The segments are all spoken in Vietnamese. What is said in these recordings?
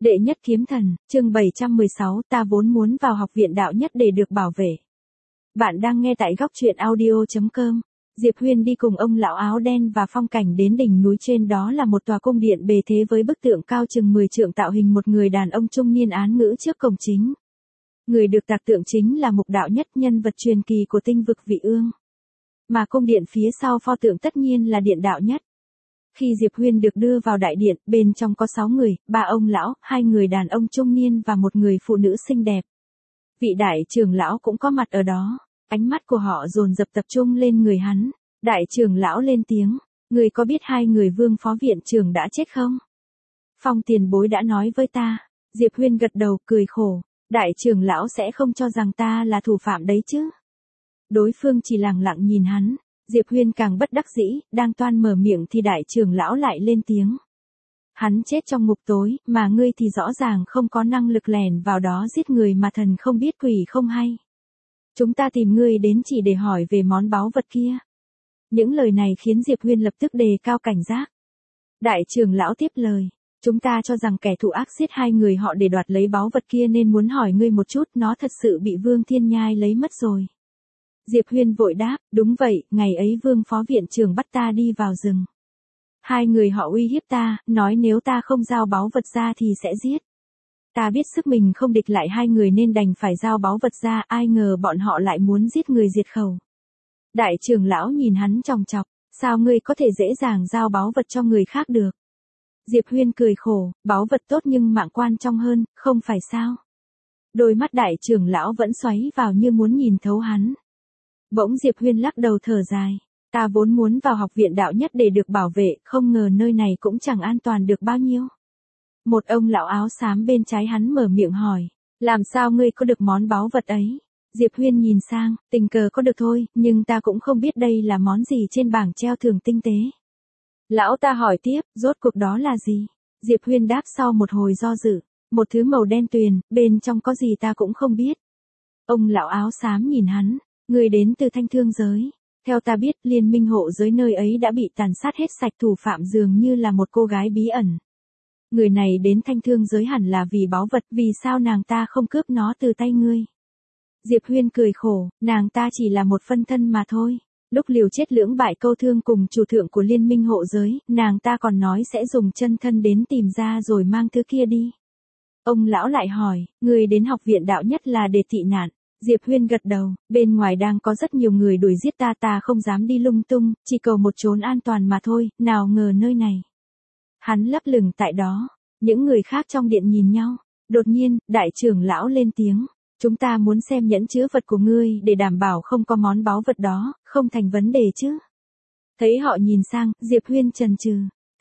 Đệ nhất kiếm thần, chương 716, ta vốn muốn vào học viện đạo nhất để được bảo vệ. Bạn đang nghe tại góc truyện audio.com. Diệp Huyên đi cùng ông lão áo đen và phong cảnh đến đỉnh núi, trên đó là một tòa cung điện bề thế với bức tượng cao chừng 10 trượng tạo hình một người đàn ông trung niên án ngữ trước cổng chính. Người được tạc tượng chính là Mục Đạo Nhất, nhân vật truyền kỳ của tinh vực Vị Ương. Mà cung điện phía sau pho tượng tất nhiên là Điện Đạo Nhất. Khi Diệp Huyên được đưa vào đại điện, bên trong có 6 người, 3 ông lão, 2 người đàn ông trung niên và một người phụ nữ xinh đẹp. Vị đại trưởng lão cũng có mặt ở đó, ánh mắt của họ dồn dập tập trung lên người hắn. Đại trưởng lão lên tiếng, người có biết 2 người Vương phó viện trưởng đã chết không? Phong tiền bối đã nói với ta. Diệp Huyên gật đầu, cười khổ. Đại trưởng lão sẽ không cho rằng ta là thủ phạm đấy chứ? Đối phương chỉ lặng lặng nhìn hắn. Diệp Huyên càng bất đắc dĩ, đang toan mở miệng thì đại trưởng lão lại lên tiếng. Hắn chết trong ngục tối, mà ngươi thì rõ ràng không có năng lực lẻn vào đó giết người mà thần không biết quỷ không hay. Chúng ta tìm ngươi đến chỉ để hỏi về món báu vật kia. Những lời này khiến Diệp Huyên lập tức đề cao cảnh giác. Đại trưởng lão tiếp lời. Chúng ta cho rằng kẻ thủ ác giết 2 người họ để đoạt lấy báu vật kia nên muốn hỏi ngươi một chút, nó thật sự bị Vương Thiên Nhai lấy mất rồi. Diệp Huyên vội đáp, đúng vậy, ngày ấy Vương phó viện trưởng bắt ta đi vào rừng. 2 người họ uy hiếp ta, nói nếu ta không giao báu vật ra thì sẽ giết. Ta biết sức mình không địch lại 2 người nên đành phải giao báu vật ra, ai ngờ bọn họ lại muốn giết người diệt khẩu. Đại trưởng lão nhìn hắn chòng chọc, sao ngươi có thể dễ dàng giao báu vật cho người khác được? Diệp Huyên cười khổ, báu vật tốt nhưng mạng quan trọng hơn, không phải sao? Đôi mắt đại trưởng lão vẫn xoáy vào như muốn nhìn thấu hắn. Bỗng Diệp Huyên lắc đầu thở dài. Ta vốn muốn vào học viện đạo nhất để được bảo vệ, không ngờ nơi này cũng chẳng an toàn được bao nhiêu. Một ông lão áo xám bên trái hắn mở miệng hỏi. Làm sao ngươi có được món báu vật ấy? Diệp Huyên nhìn sang, tình cờ có được thôi, nhưng ta cũng không biết đây là món gì trên bảng treo thưởng tinh tế. Lão ta hỏi tiếp, rốt cuộc đó là gì? Diệp Huyên đáp sau một hồi do dự. Một thứ màu đen tuyền, bên trong có gì ta cũng không biết. Ông lão áo xám nhìn hắn. Người đến từ Thanh Thương giới. Theo ta biết, liên minh hộ giới nơi ấy đã bị tàn sát hết sạch, thủ phạm dường như là một cô gái bí ẩn. Người này đến Thanh Thương giới hẳn là vì báu vật, vì sao nàng ta không cướp nó từ tay ngươi? Diệp Huyên cười khổ, nàng ta chỉ là một phân thân mà thôi. Lúc liều chết lưỡng bại câu thương cùng chủ thượng của liên minh hộ giới, nàng ta còn nói sẽ dùng chân thân đến tìm ra rồi mang thứ kia đi. Ông lão lại hỏi, người đến học viện đạo nhất là để tị nạn? Diệp Huyên gật đầu, bên ngoài đang có rất nhiều người đuổi giết ta, ta không dám đi lung tung, chỉ cầu một chốn an toàn mà thôi, nào ngờ nơi này. Hắn lấp lửng tại đó, những người khác trong điện nhìn nhau, đột nhiên, đại trưởng lão lên tiếng, chúng ta muốn xem nhẫn chứa vật của ngươi để đảm bảo không có món báu vật đó, không thành vấn đề chứ. Thấy họ nhìn sang, Diệp Huyên chần chừ,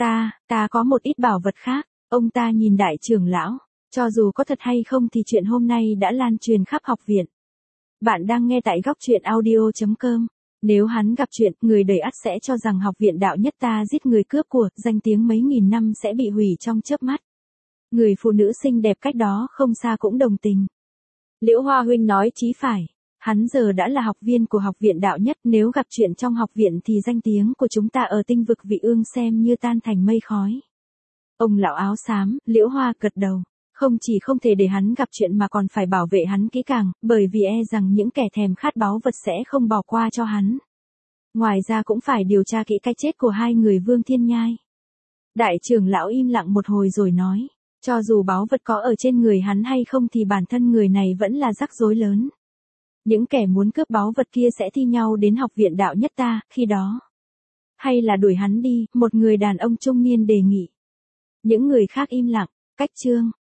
ta có một ít bảo vật khác, ông ta nhìn đại trưởng lão, cho dù có thật hay không thì chuyện hôm nay đã lan truyền khắp học viện. Bạn đang nghe tại góc truyện audio.com. Nếu hắn gặp chuyện, người đầy ắt sẽ cho rằng học viện đạo nhất ta giết người cướp của, danh tiếng mấy nghìn năm sẽ bị hủy trong chớp mắt. Người phụ nữ xinh đẹp cách đó không xa cũng đồng tình. Liễu Hoa huynh nói chí phải. Hắn giờ đã là học viên của học viện đạo nhất, nếu gặp chuyện trong học viện thì danh tiếng của chúng ta ở tinh vực Vị Ương xem như tan thành mây khói. Ông lão áo xám, Liễu Hoa gật đầu. Không chỉ không thể để hắn gặp chuyện mà còn phải bảo vệ hắn kỹ càng, bởi vì e rằng những kẻ thèm khát báu vật sẽ không bỏ qua cho hắn. Ngoài ra cũng phải điều tra kỹ cái chết của 2 người Vương Thiên Nhai. Đại trưởng lão im lặng một hồi rồi nói, cho dù báu vật có ở trên người hắn hay không thì bản thân người này vẫn là rắc rối lớn. Những kẻ muốn cướp báu vật kia sẽ thi nhau đến học viện đạo nhất ta, khi đó. Hay là đuổi hắn đi, một người đàn ông trung niên đề nghị. Những người khác im lặng, cách chương.